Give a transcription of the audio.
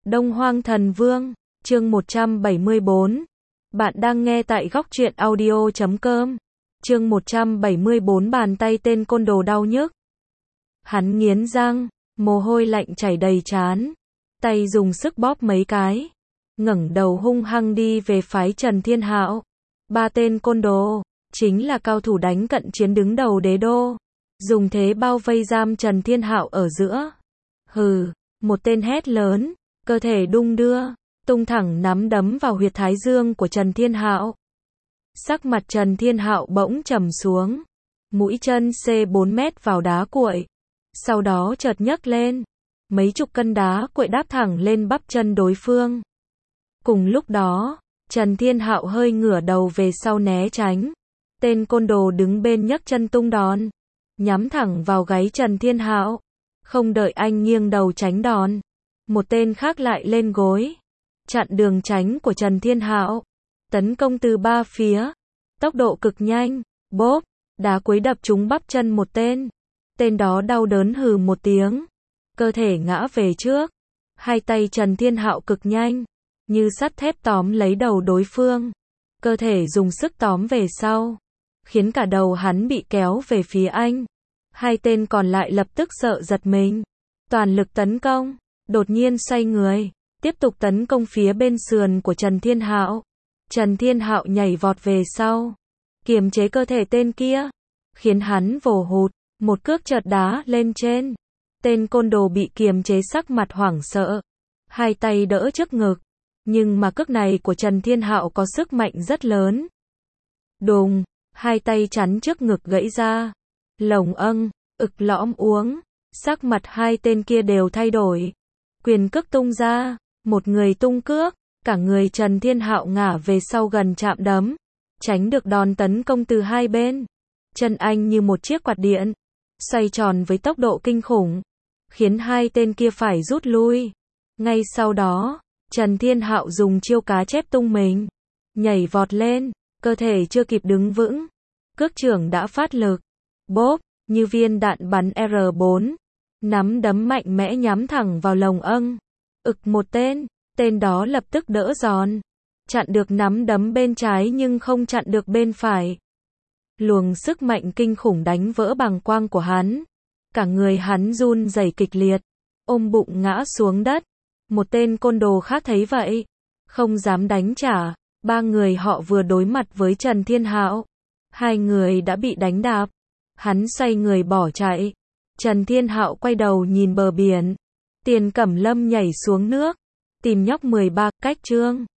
Đông Hoang Thần Vương, chương 174. Bạn đang nghe tại góc truyện audio.com. Chương 174 bàn tay tên côn đồ đau nhức. Hắn nghiến răng, mồ hôi lạnh chảy đầy trán, tay dùng sức bóp mấy cái, ngẩng đầu hung hăng đi về phái Trần Thiên Hạo. Ba tên côn đồ, chính là cao thủ đánh cận chiến đứng đầu đế đô, dùng thế bao vây giam Trần Thiên Hạo ở giữa. Hừ, một tên hét lớn, cơ thể đung đưa, tung thẳng nắm đấm vào huyệt thái dương của Trần Thiên Hạo. Sắc mặt Trần Thiên Hạo bỗng trầm xuống, mũi chân C4 mét vào đá cuội, sau đó chợt nhấc lên, mấy chục cân đá cuội đáp thẳng lên bắp chân đối phương. Cùng lúc đó, Trần Thiên Hạo hơi ngửa đầu về sau né tránh, tên côn đồ đứng bên nhấc chân tung đòn, nhắm thẳng vào gáy Trần Thiên Hạo. Không đợi anh nghiêng đầu tránh đòn, một tên khác lại lên gối, chặn đường tránh của Trần Thiên Hạo, tấn công từ ba phía, tốc độ cực nhanh, bốp, đá cuối đập trúng bắp chân một tên. Tên đó đau đớn hừ một tiếng, cơ thể ngã về trước, hai tay Trần Thiên Hạo cực nhanh, như sắt thép tóm lấy đầu đối phương, cơ thể dùng sức tóm về sau, khiến cả đầu hắn bị kéo về phía anh. Hai tên còn lại lập tức sợ giật mình, toàn lực tấn công, đột nhiên xoay người, tiếp tục tấn công phía bên sườn của Trần Thiên Hạo. Trần Thiên Hạo nhảy vọt về sau, kiềm chế cơ thể tên kia, khiến hắn vồ hụt, một cước chợt đá lên trên. Tên côn đồ bị kiềm chế sắc mặt hoảng sợ, hai tay đỡ trước ngực, nhưng mà cước này của Trần Thiên Hạo có sức mạnh rất lớn. Đùng, hai tay chắn trước ngực gãy ra. Lồng ực lõm uống, sắc mặt hai tên kia đều thay đổi. Quyền cước tung ra, một người tung cước, cả người Trần Thiên Hạo ngả về sau gần chạm đấm, tránh được đòn tấn công từ hai bên. Chân anh như một chiếc quạt điện, xoay tròn với tốc độ kinh khủng, khiến hai tên kia phải rút lui. Ngay sau đó, Trần Thiên Hạo dùng chiêu cá chép tung mình, nhảy vọt lên, cơ thể chưa kịp đứng vững, cước chưởng đã phát lực. Bốp, như viên đạn bắn R4, nắm đấm mạnh mẽ nhắm thẳng vào lồng ực một tên, tên đó lập tức đỡ giòn, chặn được nắm đấm bên trái nhưng không chặn được bên phải. Luồng sức mạnh kinh khủng đánh vỡ bàng quang của hắn, cả người hắn run rẩy kịch liệt, ôm bụng ngã xuống đất. Một tên côn đồ khác thấy vậy, không dám đánh trả, ba người họ vừa đối mặt với Trần Thiên Hạo, hai người đã bị đánh đạp. Hắn xoay người bỏ chạy. Trần Thiên Hạo quay đầu nhìn bờ biển. Tiền Cẩm Lâm nhảy xuống nước, tìm nhóc 13, cách chương